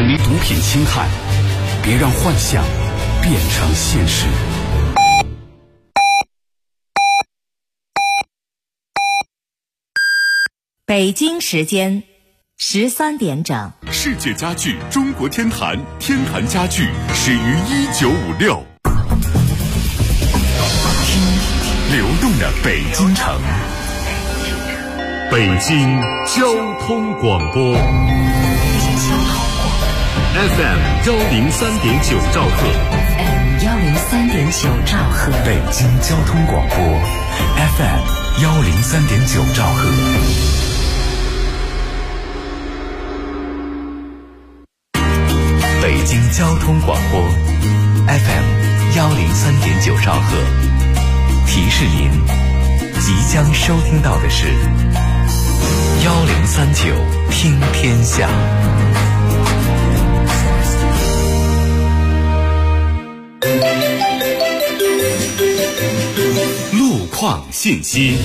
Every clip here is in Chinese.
远离毒品侵害，别让幻想变成现实。 北京时间13点整。 世界家具中国天坛，天坛家具始于1956。流动的北京城，北京交通广播 FM 103.9兆赫， FM 103.9兆赫， 北京交通广播 FM 103.9兆赫。北京交通广播 FM 103.9兆赫，提示您即将收听到的是1039听天下。路况信息。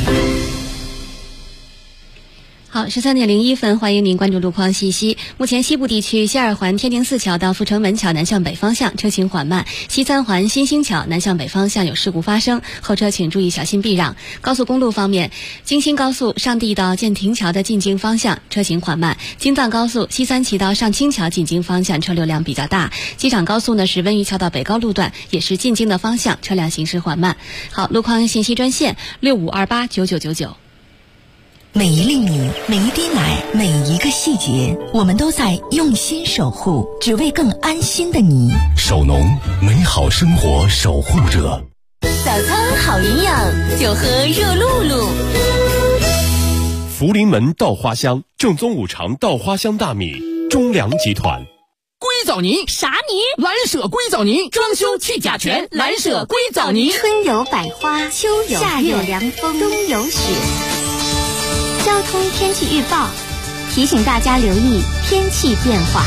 好，13点01分，欢迎您关注路况信息。目前西部地区西二环天宁寺桥到阜成门桥南向北方向车行缓慢，西三环新兴桥南向北方向有事故发生，后车请注意小心避让。高速公路方面，京新高速上地到建亭桥的进京方向车行缓慢，京藏高速西三旗到上清桥进京方向车流量比较大。机场高速呢是温榆桥到北高路段也是进京的方向车辆行驶缓慢。好，路况信息专线65289999。 每一粒米，每一滴奶，每一个细节，我们都在用心守护，只为更安心的你。 首农，美好生活守护者。 早餐好营养，就喝热露露。 福临门稻花香，正宗五常稻花香大米，中粮集团。 硅藻泥啥泥？ 蓝舍硅藻泥，装修去甲醛，蓝舍硅藻泥。 春有百花，秋有夏有凉风，冬有雪。交通天气预报提醒大家留意天气变化。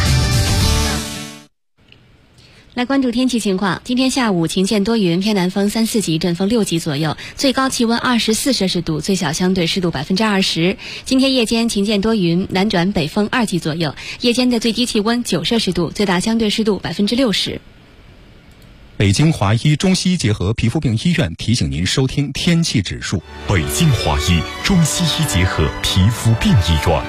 来关注天气情况，今天下午晴间多云，偏南风3、4级，阵风6级左右，最高气温24摄氏度，最小相对湿度20%。今天夜间晴间多云，南转北风2级左右，夜间的最低气温9摄氏度，最大相对湿度60%。 北京华医中西医结合皮肤病医院提醒您收听天气指数。 北京华医中西医结合皮肤病医院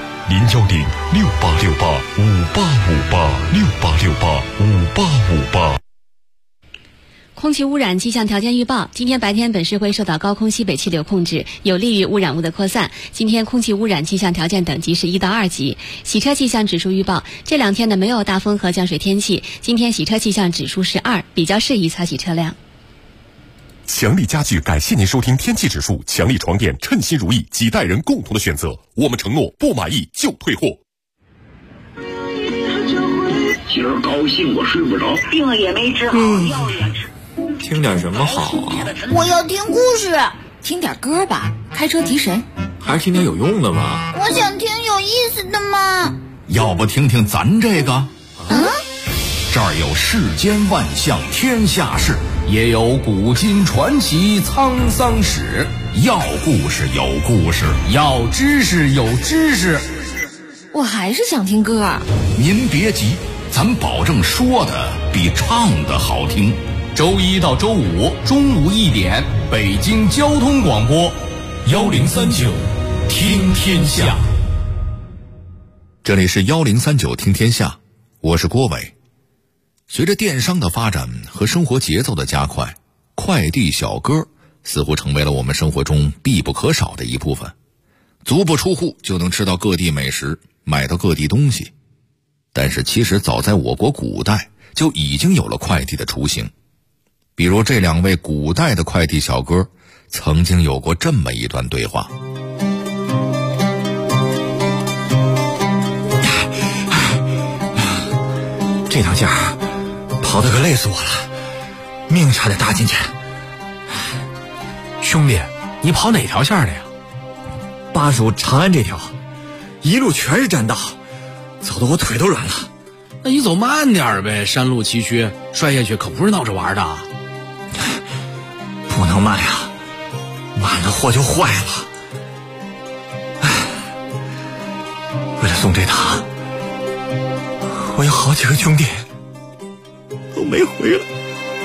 ，0106868585858，6885858。 空气污染气象条件预报，今天白天本市会受到高空西北气流控制，有利于污染物的扩散。今天空气污染气象条件等级是1到2级。洗车气象指数预报，这2天呢没有大风和降水天气，今天洗车气象指数是2，比较适宜擦洗车辆。 强力家具感谢您收听天气指数，强力床垫称心如意，几代人共同的选择，我们承诺不满意就退货。 今儿高兴我睡不着， 病也没治好，药也吃。 听点什么好啊？ 我要听故事。 听点歌吧，开车提神。 还是听点有用的吧。 我想听有意思的嘛。 要不听听咱这个？这儿有世间万象天下事，也有古今传奇沧桑史。要故事有故事，要知识有知识。 我还是想听歌。 您别急，咱保证说的比唱的好听。周一到周五中午1点，北京交通广播1039听天下。这里是1039听天下，我是郭伟。随着电商的发展和生活节奏的加快，快递小哥似乎成为了我们生活中必不可少的一部分。足不出户就能吃到各地美食，买到各地东西。但是其实早在我国古代就已经有了快递的雏形。比如这2位古代的快递小哥曾经有过这么一段对话。 这趟线跑得可累死我了，命差点搭进去。兄弟，你跑哪条线的呀？85长安这条，一路全是栈道，走得我腿都软了。 那你走慢点呗，山路崎岖，摔下去可不是闹着玩的。 不能慢呀，慢了货就坏了。为了送这趟，我我有好几个兄弟都没回来。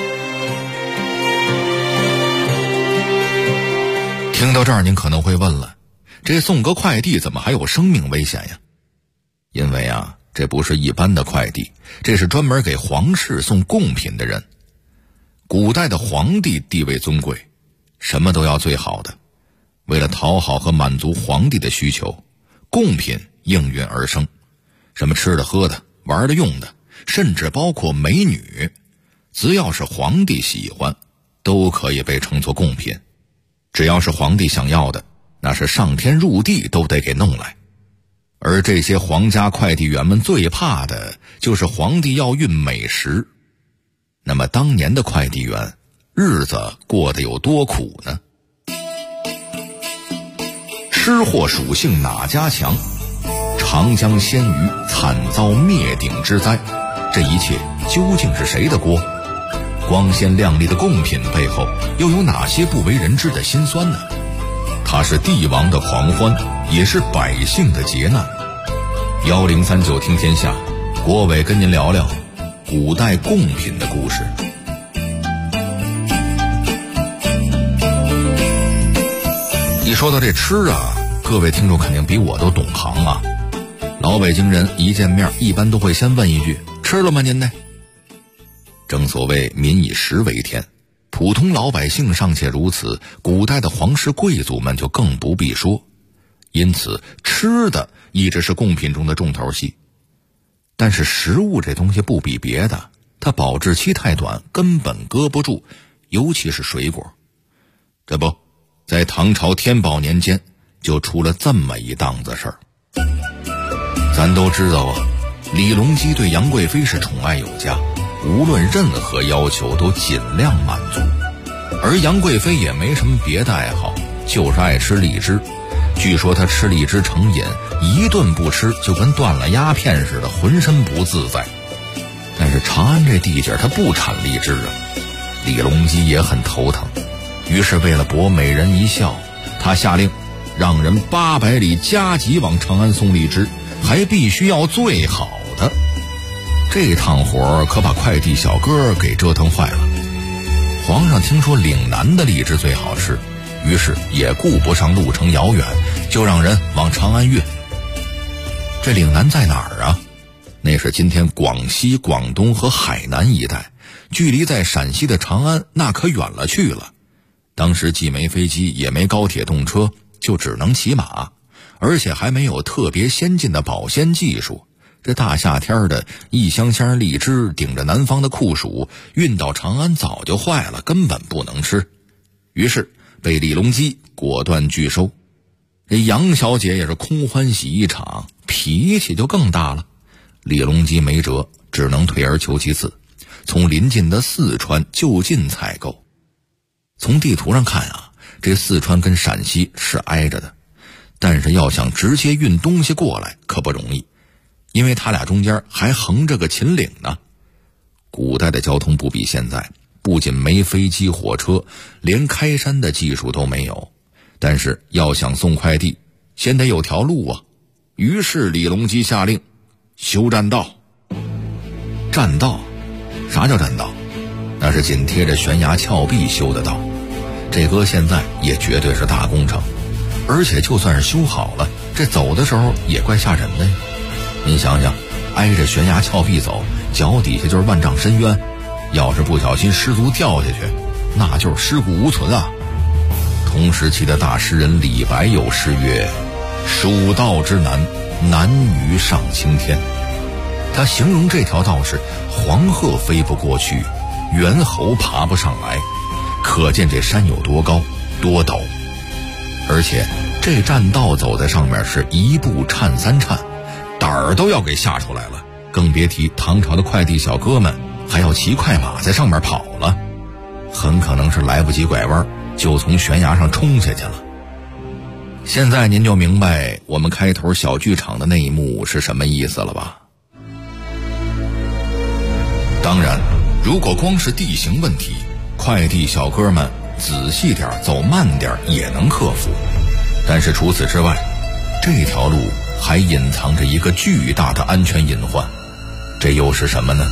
听到这儿，您可能会问了，这送个快递怎么还有生命危险呀？因为这不是一般的快递，这是专门给皇室送贡品的人。古代的皇帝地位尊贵，什么都要最好的。为了讨好和满足皇帝的需求，贡品应运而生，什么吃的喝的玩的用的，甚至包括美女，只要是皇帝喜欢，都可以被称作贡品。只要是皇帝想要的，那是上天入地都得给弄来。而这些皇家快递员们最怕的就是皇帝要运美食。那么当年的快递员日子过得有多苦呢？吃货属性哪家强？长江鲜鱼惨遭灭顶之灾，这一切究竟是谁的锅？光鲜亮丽的贡品背后又有哪些不为人知的辛酸呢？它是帝王的狂欢，也是百姓的劫难。1039听天下，国伟跟您聊聊古代贡品的故事。一说到这吃各位听众肯定比我都懂行老北京人一见面一般都会先问一句，吃了吗您呢？正所谓民以食为天，普通老百姓尚且如此，古代的皇室贵族们就更不必说。因此吃的一直是贡品中的重头戏。但是食物这东西不比别的，它保质期太短，根本搁不住，尤其是水果。这不，在唐朝天宝年间就出了这么一档子事儿。咱都知道李隆基对杨贵妃是宠爱有加，无论任何要求都尽量满足。而杨贵妃也没什么别的爱好，就是爱吃荔枝。据说她吃荔枝成瘾，一顿不吃就跟断了鸦片似的，浑身不自在。但是长安这地界它不产荔枝李隆基也很头疼。于是为了博美人一笑，他下令让人800里加急往长安送荔枝，还必须要最好的。这趟活可把快递小哥给折腾坏了。皇上听说岭南的荔枝最好吃，于是也顾不上路程遥远，就让人往长安运。这岭南在哪儿那是今天广西、广东和海南一带，距离在陕西的长安那可远了去了。当时既没飞机也没高铁动车，就只能骑马，而且还没有特别先进的保鲜技术。这大夏天的，一箱箱荔枝顶着南方的酷暑运到长安早就坏了，根本不能吃。于是被李隆基果断拒收。这杨小姐也是空欢喜一场，脾气就更大了。李隆基没辙，只能退而求其次，从邻近的四川就近采购。从地图上看这四川跟陕西是挨着的，但是要想直接运东西过来可不容易，因为它俩中间还横着个秦岭呢。古代的交通不比现在，不仅没飞机火车，连开山的技术都没有。但是要想送快递，先得有条路于是李隆基下令修栈道。栈道？啥叫栈道？那是紧贴着悬崖峭壁修的道，这搁现在也绝对是大工程。而且就算是修好了，这走的时候也怪吓人的呀。您想想，挨着悬崖峭壁走，脚底下就是万丈深渊，要是不小心失足掉下去，那就是尸骨无存啊。同时期的大诗人李白有诗曰：蜀道之难，难于上青天。他形容这条道是黄鹤飞不过去，猿猴爬不上来，可见这山有多高多陡。而且这栈道走在上面是一步颤三颤，胆儿都要给吓出来了，更别提唐朝的快递小哥们还要骑快马在上面跑了，很可能是来不及拐弯就从悬崖上冲下去了。现在您就明白我们开头小剧场的那一幕是什么意思了吧？当然，如果光是地形问题，快递小哥们仔细点走慢点也能克服。但是除此之外，这条路还隐藏着一个巨大的安全隐患。 这又是什么呢？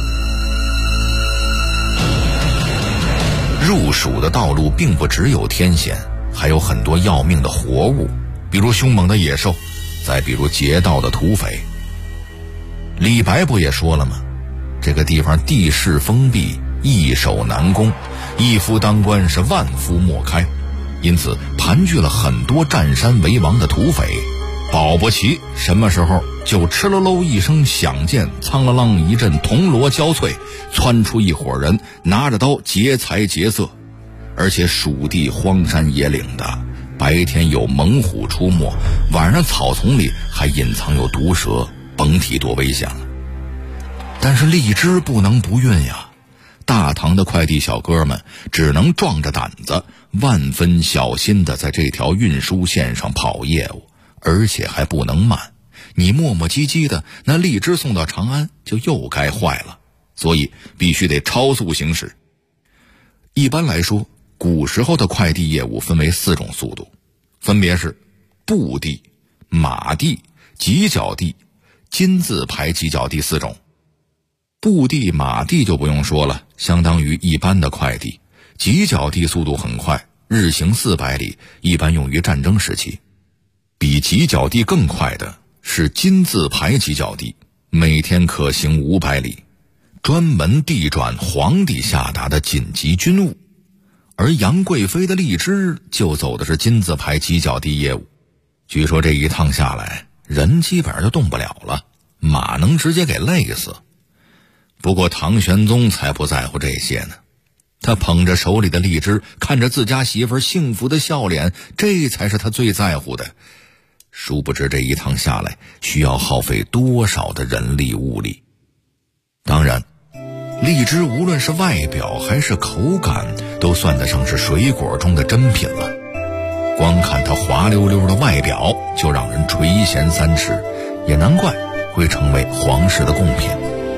入蜀的道路并不只有天险，还有很多要命的活物，比如凶猛的野兽，再比如劫道的土匪。李白不也说了吗？这个地方地势封闭，易守难攻，一夫当关是万夫莫开，因此盘踞了很多占山为王的土匪。保不齐什么时候就哧喽喽一声响箭，苍啷啷一阵铜锣交脆，窜出一伙人，拿着刀劫财劫色。而且蜀地荒山野岭的，白天有猛虎出没，晚上草丛里还隐藏有毒蛇，甭提多危险了。但是荔枝不能不运呀，大唐的快递小哥们只能壮着胆子，万分小心地在这条运输线上跑业务，而且还不能慢。你磨磨唧唧的，那荔枝送到长安就又该坏了，所以必须得超速行驶。一般来说，古时候的快递业务分为4种速度，分别是步地、马地、几脚地、金字牌几脚地4种。步地、马地就不用说了，相当于一般的快递。几脚地速度很快，日行400里，一般用于战争时期。比几脚地更快的是金字牌几脚地，每天可行500里，专门地转皇帝下达的紧急军务。而杨贵妃的荔枝就走的是金字牌几脚地业务，据说这一趟下来，人基本上就动不了了，马能直接给累死。不过唐玄宗才不在乎这些呢，他捧着手里的荔枝，看着自家媳妇幸福的笑脸，这才是他最在乎的。殊不知这一趟下来需要耗费多少的人力物力。当然，荔枝无论是外表还是口感，都算得上是水果中的珍品了。光看它滑溜溜的外表就让人垂涎3尺，也难怪会成为皇室的贡品。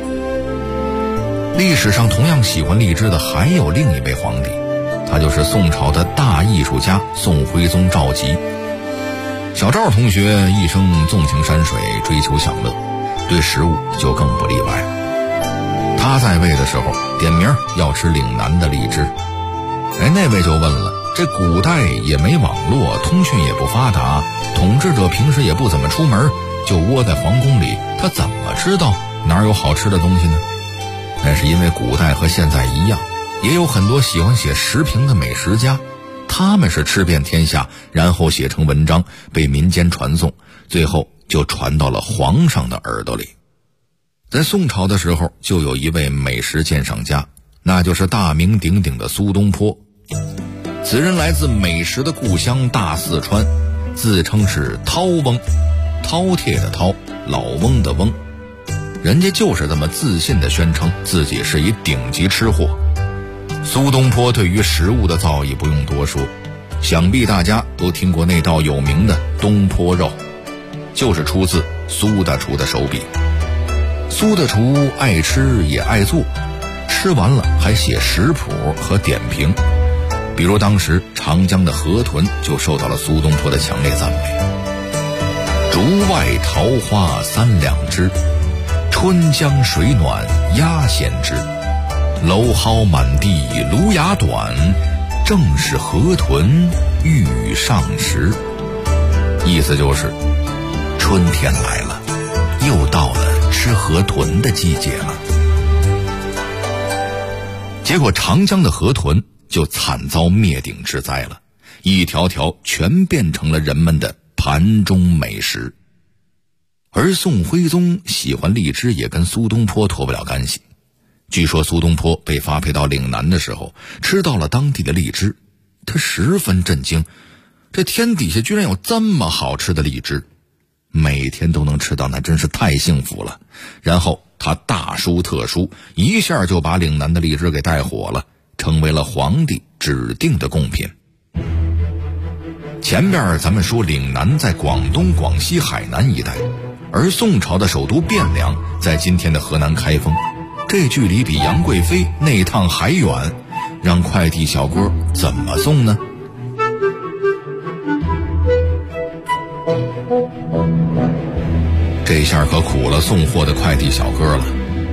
历史上同样喜欢荔枝的还有另一位皇帝，他就是宋朝的大艺术家宋徽宗赵佶。小赵同学一生纵情山水，追求享乐，对食物就更不例外了。他在位的时候点名要吃岭南的荔枝，那位就问了，这古代也没网络，通讯也不发达，统治者平时也不怎么出门，就窝在皇宫里，他怎么知道哪有好吃的东西呢？那是因为古代和现在一样，也有很多喜欢写时评的美食家，他们是吃遍天下，然后写成文章，被民间传颂，最后就传到了皇上的耳朵里。在宋朝的时候，就有一位美食鉴赏家，那就是大名鼎鼎的苏东坡。此人来自美食的故乡大四川，自称是饕翁，饕餮的饕，老翁的翁。人家就是这么自信地宣称自己是一顶级吃货。苏东坡对于食物的造诣不用多说，想必大家都听过那道有名的东坡肉，就是出自苏大厨的手笔。苏大厨爱吃也爱做，吃完了还写食谱和点评。比如当时长江的河豚就受到了苏东坡的强烈赞美。竹外桃花3两枝，春江水暖鸭先知。蒌蒿满地芦芽短，正是河豚欲上时。意思就是春天来了，又到了吃河豚的季节了。结果长江的河豚就惨遭灭顶之灾了，一条条全变成了人们的盘中美食。而宋徽宗喜欢荔枝也跟苏东坡脱不了干系。据说苏东坡被发配到岭南的时候，吃到了当地的荔枝，他十分震惊，这天底下居然有这么好吃的荔枝，每天都能吃到，那真是太幸福了。然后他大书特书，一下就把岭南的荔枝给带火了，成为了皇帝指定的贡品。前面咱们说岭南在广东、广西、海南一带，而宋朝的首都汴梁在今天的河南开封，这距离比杨贵妃那趟还远，让快递小哥怎么送呢？这下可苦了送货的快递小哥了，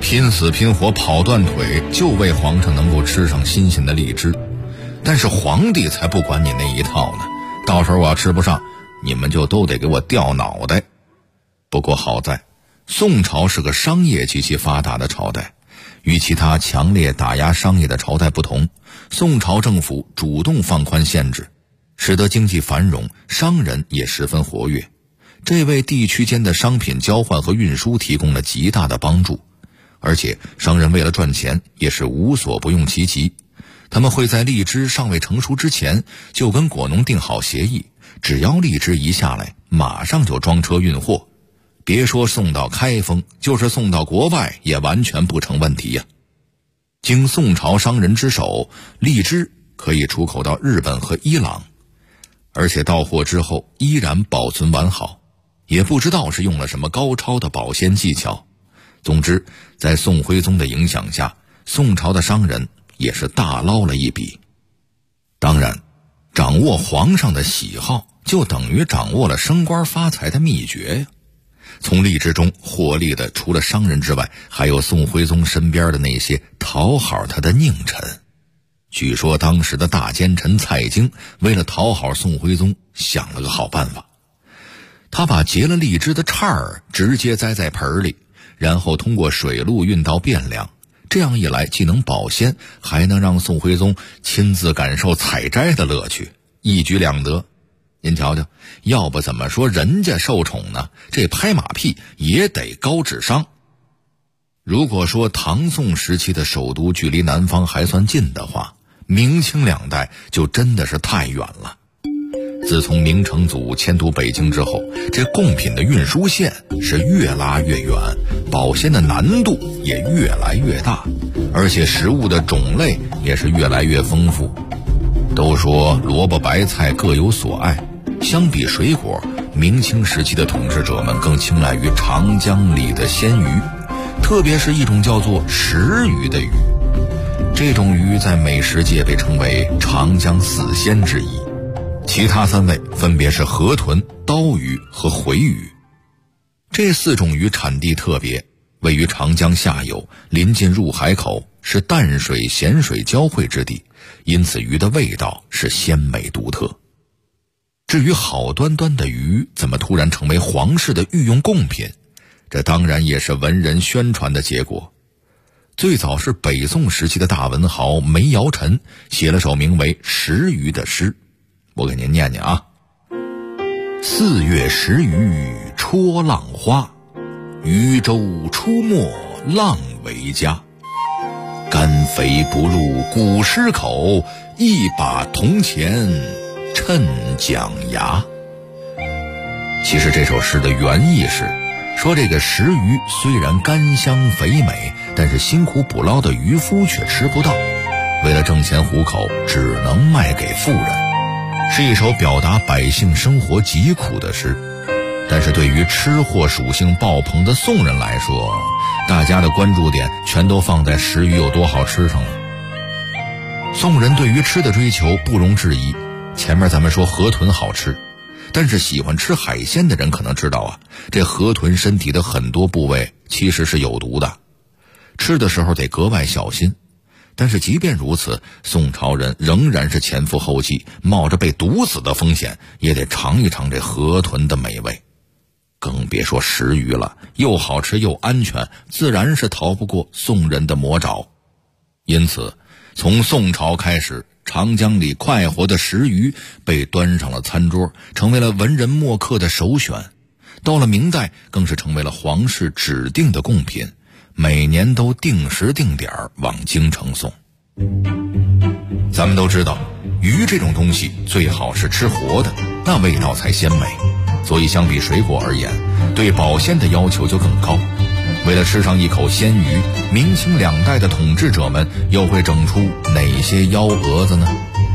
拼死拼活跑断腿，就为皇上能够吃上新鲜的荔枝。但是皇帝才不管你那一套呢，到时候我要吃不上，你们就都得给我掉脑袋。不过好在宋朝是个商业极其发达的朝代，与其他强烈打压商业的朝代不同，宋朝政府主动放宽限制，使得经济繁荣，商人也十分活跃。这为地区间的商品交换和运输提供了极大的帮助。而且商人为了赚钱也是无所不用其极，他们会在荔枝尚未成熟之前就跟果农订好协议，只要荔枝一下来，马上就装车运货，别说送到开封，就是送到国外也完全不成问题呀。经宋朝商人之手，荔枝可以出口到日本和伊朗，而且到货之后依然保存完好，也不知道是用了什么高超的保鲜技巧。总之，在宋徽宗的影响下，宋朝的商人也是大捞了一笔。当然，掌握皇上的喜好，就等于掌握了升官发财的秘诀呀。从荔枝中获利的除了商人之外，还有宋徽宗身边的那些讨好他的佞臣。据说当时的大奸臣蔡京为了讨好宋徽宗，想了个好办法。他把结了荔枝的杈儿直接栽在盆里，然后通过水路运到汴梁，这样一来既能保鲜，还能让宋徽宗亲自感受采摘的乐趣，一举两得。您瞧瞧，要不怎么说人家受宠呢？这拍马屁也得高智商。如果说唐宋时期的首都距离南方还算近的话，明清两代就真的是太远了。自从明成祖迁都北京之后，这贡品的运输线是越拉越远，保鲜的难度也越来越大，而且食物的种类也是越来越丰富。都说萝卜白菜各有所爱，相比水果，明清时期的统治者们更青睐于长江里的鲜鱼，特别是一种叫做石鱼的鱼。这种鱼在美食界被称为长江四鲜之一，其他三位分别是河豚、刀鱼和回鱼。这四种鱼产地特别，位于长江下游，临近入海口，是淡水咸水交汇之地，因此鱼的味道是鲜美独特。至于好端端的鱼怎么突然成为皇室的御用贡品，这当然也是文人宣传的结果。最早是北宋时期的大文豪梅尧臣写了首名为《石鱼》的诗，我给您念念啊。4月石鱼戳浪花，渔舟出没浪为家。干肥不入古尸口，一把铜钱趁蒋牙。其实这首诗的原意是说，这个石鱼虽然甘香肥美，但是辛苦捕捞的渔夫却吃不到，为了挣钱糊口，只能卖给富人，是一首表达百姓生活疾苦的诗。但是对于吃货属性爆棚的宋人来说，大家的关注点全都放在石鱼有多好吃上了。宋人对于吃的追求不容置疑，前面咱们说河豚好吃，但是喜欢吃海鲜的人可能知道啊，这河豚身体的很多部位其实是有毒的，吃的时候得格外小心。但是即便如此，宋朝人仍然是前赴后继，冒着被毒死的风险，也得尝一尝这河豚的美味。更别说石鱼了，又好吃又安全，自然是逃不过宋人的魔爪。因此，从宋朝开始，长江里快活的石鱼被端上了餐桌，成为了文人墨客的首选。到了明代，更是成为了皇室指定的贡品，每年都定时定点往京城送。咱们都知道，鱼这种东西最好是吃活的，那味道才鲜美，所以相比水果而言，对保鲜的要求就更高。为了吃上一口鲜鱼，明清两代的统治者们又会整出哪些幺蛾子呢？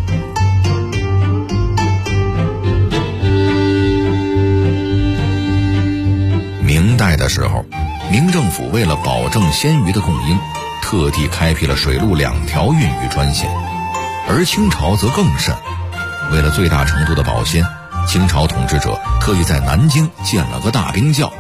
明代的时候，明政府为了保证鲜鱼的供应，特地开辟了水陆2条运鱼专线。而清朝则更甚，为了最大程度的保鲜，清朝统治者特意在南京建了个大冰窖，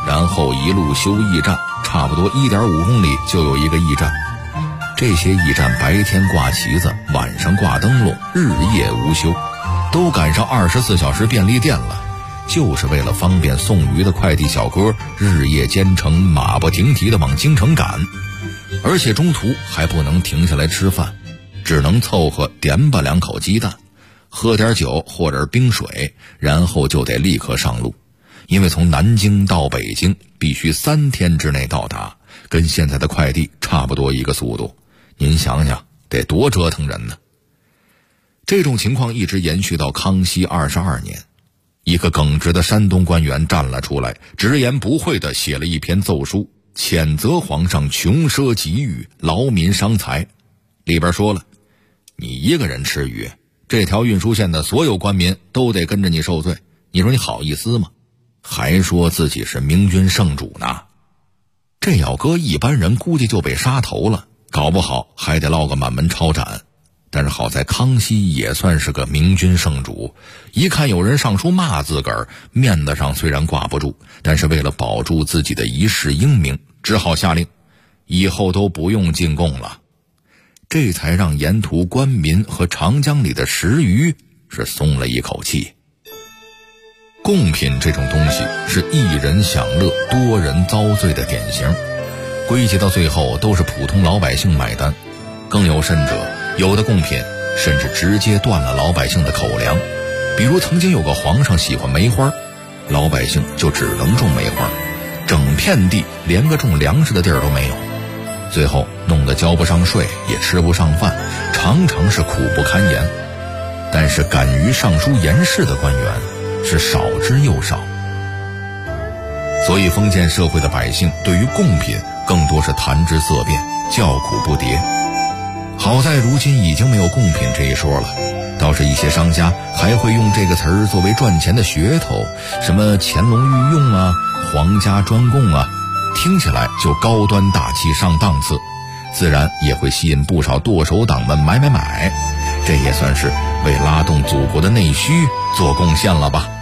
然后一路修驿站，差不多1.5公里就有一个驿站。这些驿站白天挂旗子，晚上挂灯笼，日夜无休，都赶上24小时便利店了，就是为了方便送鱼的快递小哥日夜兼程，马不停蹄地往京城赶。而且中途还不能停下来吃饭，只能凑合点吧2口鸡蛋，喝点酒或者冰水，然后就得立刻上路。因为从南京到北京必须3天之内到达，跟现在的快递差不多一个速度。您想想得多折腾人呢。这种情况一直延续到康熙22年，一个耿直的山东官员站了出来，直言不讳地写了一篇奏书，谴责皇上穷奢极欲，劳民伤财。里边说了，你一个人吃鱼，这条运输线的所有官民都得跟着你受罪，你说你好意思吗？还说自己是明君圣主呢。这要搁一般人估计就被杀头了，搞不好还得落个满门抄斩。但是好在康熙也算是个明君圣主，一看有人上书骂自个儿，面子上虽然挂不住，但是为了保住自己的一世英名，只好下令以后都不用进贡了。这才让沿途官民和长江里的食鱼是松了一口气。贡品这种东西是一人享乐多人遭罪的典型，归结到最后都是普通老百姓买单。更有甚者，有的贡品甚至直接断了老百姓的口粮。比如曾经有个皇上喜欢梅花，老百姓就只能种梅花，整片地连个种粮食的地儿都没有，最后弄得交不上税，也吃不上饭，常常是苦不堪言。但是敢于上书言事的官员是少之又少，所以封建社会的百姓对于贡品更多是谈之色变，叫苦不迭。好在如今已经没有贡品这一说了，倒是一些商家还会用这个词儿作为赚钱的噱头，什么乾隆御用啊，皇家专供啊，听起来就高端大气上档次，自然也会吸引不少剁手党们买，这也算是为拉动祖国的内需做贡献了吧。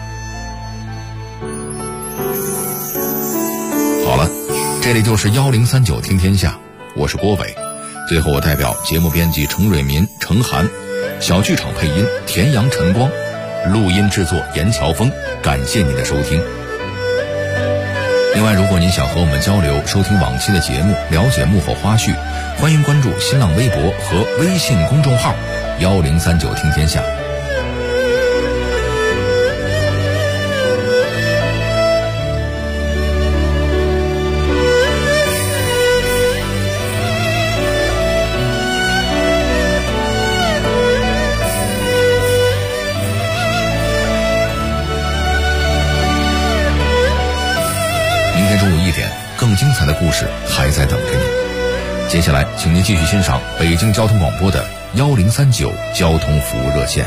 好了，这里就是1039听天下，我是郭伟。最后我代表节目编辑程瑞民、程涵，小剧场配音田阳、陈光，录音制作严乔峰，感谢您的收听。另外，如果您想和我们交流，收听往期的节目，了解幕后花絮，欢迎关注新浪微博和微信公众号1039听天下。明天中午1点，更精彩的故事还在等着你。接下来，请您继续欣赏北京交通广播的1039交通服务热线。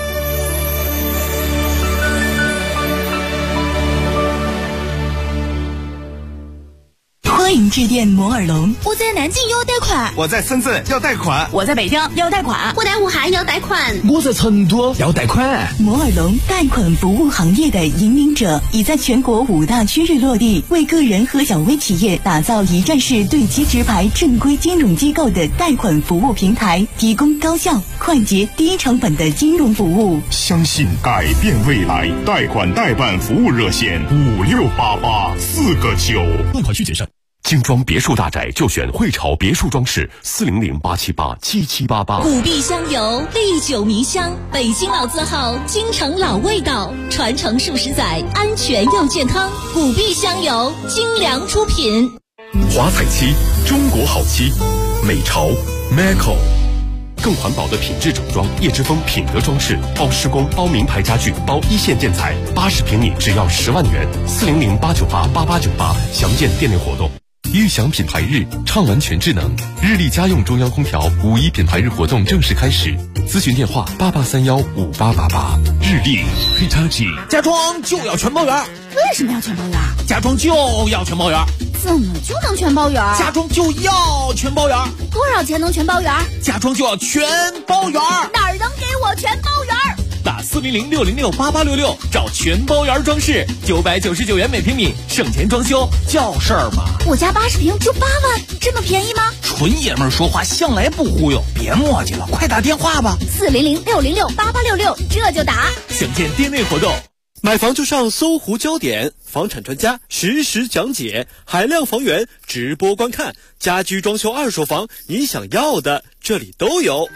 欢迎致电摩尔龙。 我在南京要贷款， 我在深圳要贷款， 我在北京要贷款， 我在武汉要贷款， 我在成都要贷款。 摩尔龙贷款服务行业的引领者，已在全国5大区域落地，为个人和小微企业打造一站式对接直排正规金融机构的贷款服务平台，提供高效、快捷、低成本的金融服务。 相信改变未来，贷款代办服务热线5688-4个9， 贷款需谨慎。精装别墅大宅就选汇潮别墅装饰，400-878-7788。 古壁香油，历久弥香，北京老字号，京城老味道，传承数十载，安全又健康。古壁香油，精良出品。 华彩漆，中国好漆，美潮 Maco。更环保的品质整装，叶之峰品德装饰，包施工，包名牌家具，包一线建材，80平米只要10万元，400-898-8898，详见店内活动。裕享品牌日，畅玩全智能，日立家用中央空调5·1品牌日活动正式开始，咨询电话88315888。日立 Hitachi。 家装就要全包圆。 为什么要全包圆？ 家装就要全包圆。 怎么就能全包圆？ 家装就要全包圆。 多少钱能全包圆？ 家装就要全包圆。 哪儿能给我全包圆？ 那3 400-606-8866，找全包园装饰，999元每平米，省钱装修叫事儿嘛。 我家80平就8万，这么便宜吗？ 纯爷们儿说话向来不忽悠，别磨叽了，快打电话吧。 400-606-8866，这就打。 详见店内活动。 买房就上搜狐焦点，房产专家实时讲解，海量房源直播观看，家居装修二手房，你想要的这里都有。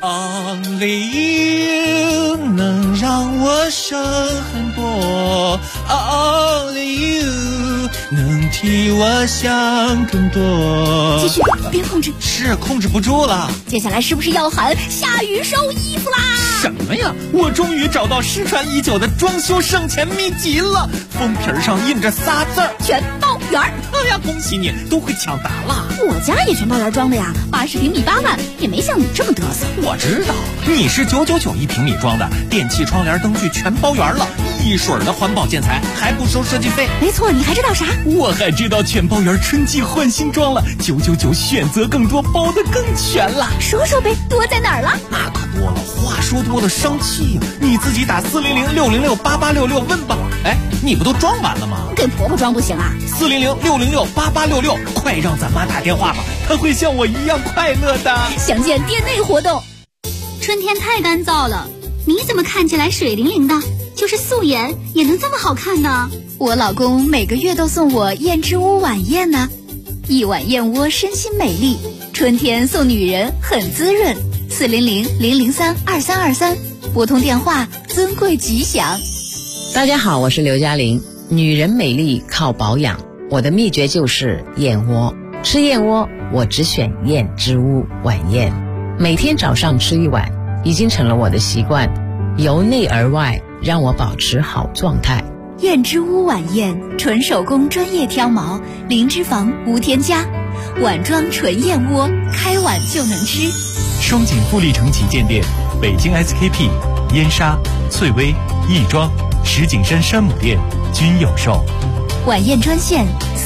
Only you 能让我生很多 ，Only you 能替我想更多。 继续，别控制， 是控制不住了。 接下来是不是要喊下雨收衣服啦？ 什么呀？我终于找到失传已久的装修省钱秘籍了，封皮上印着仨字儿： 全包园。 哎呀，恭喜你，都会抢答了。 我家也全包园装的呀，80平米8万，也没像你这么嘚瑟。 我知道，你是999一平米装的，电器、窗帘、灯具全包圆了，一水儿的环保建材，还不收设计费。 没错，你还知道啥？ 我还知道全包园春季换新装了，999选择更多，包得更全了。 说说呗，多在哪儿了？ 那可多了，话说多了生气呀！你自己打400-606-8866问吧。哎，你不都装完了吗？ 给婆婆装不行啊 ？400-606-8866，快让咱妈打电话吧，她会像我一样快乐的。 详见店内活动。 春天太干燥了，你怎么看起来水灵灵的？就是素颜也能这么好看呢？ 我老公每个月都送我燕之屋晚宴呢，一碗燕窝身心美丽，春天送女人很滋润。400-003-2323，拨通电话，尊贵吉祥。 大家好，我是刘嘉玲。女人美丽靠保养，我的秘诀就是燕窝。吃燕窝，我只选燕之屋晚宴，每天早上吃一碗，已经成了我的习惯，由内而外让我保持好状态。 燕之屋晚宴，纯手工专业挑毛，零脂肪无添加，碗装纯燕窝，开碗就能吃。 双井富力城旗舰店、北京 SKP、燕莎、翠微、亦庄、石景山山姆店均有售。 晚宴专线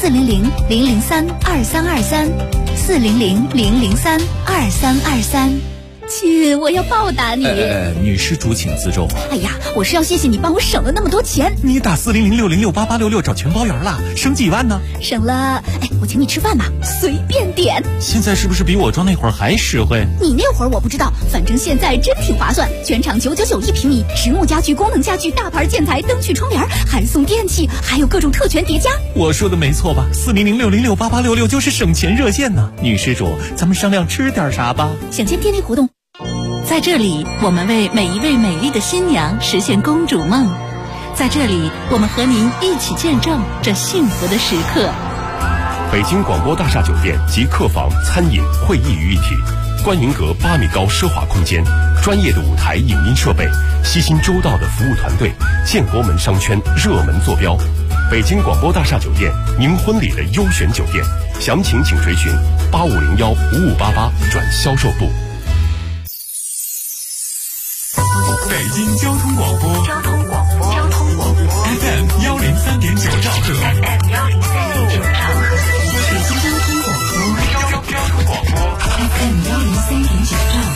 400-003-2323 400-003-2323。 亲，我要报答你。 女施主请自重。 哎呀，我是要谢谢你帮我省了那么多钱。 你打400-606-8866找全包园了，省几万呢？ 省了，我请你吃饭吧，随便点。 现在是不是比我装那会儿还实惠？ 你那会儿我不知道，反正现在真挺划算。全场999一平米，实木家具、功能家具、大牌建材、灯具、窗帘，还送电器，还有各种特权叠加。 我说的没错吧？400-606-8866就是省钱热线呢。女施主，咱们商量吃点啥吧？ 想见店内活动。 在这里，我们为每一位美丽的新娘实现公主梦。在这里，我们和您一起见证这幸福的时刻。 北京广播大厦酒店集客房、餐饮、会议于一体，观云阁8米高奢华空间，专业的舞台影音设备，悉心周到的服务团队，建国门商圈热门坐标。北京广播大厦酒店，您婚礼的优选酒店，详情请垂询8501-5588转销售部。 北京交通广播，FM 103.9兆赫， 北京交通广播，FM 103.9兆赫，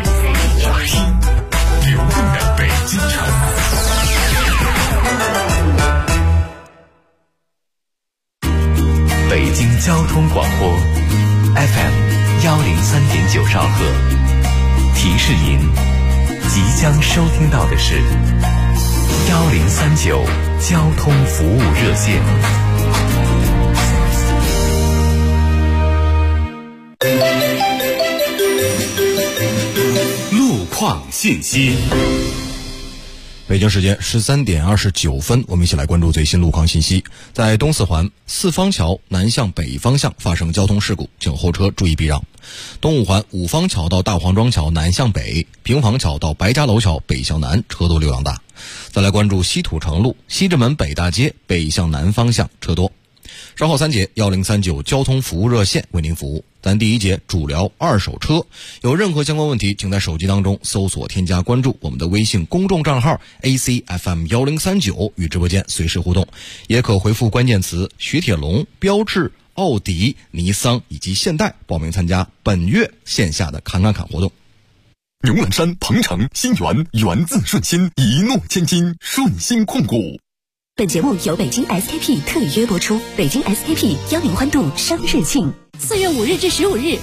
流动的北京城。北京交通广播 FM 103.9兆赫，提示您。即将收听到的是1039交通服务热线。 路况信息。 北京时间13点29分，我们一起来关注最新路况信息。在东四环四方桥南向北方向发生交通事故，请后车注意避让。东五环五方桥到大黄庄桥南向北，平房桥到白家楼桥北向南，车多流量大。再来关注西土城路西直门北大街北向南方向车多。稍后3节1039交通服务热线为您服务。咱第一节主聊二手车，有任何相关问题，请在手机当中搜索添加关注我们的微信公众账号 ACFM1039，与直播间随时互动，也可回复关键词雪铁龙、标致、奥迪、尼桑以及现代报名参加本月线下的侃侃侃活动。 牛栏山、鹏城、新源，源自顺心，一诺千金，顺心控股。 本节目由北京 SKP 特约播出，北京 SKP 10欢度生日庆。 4月5日至15日，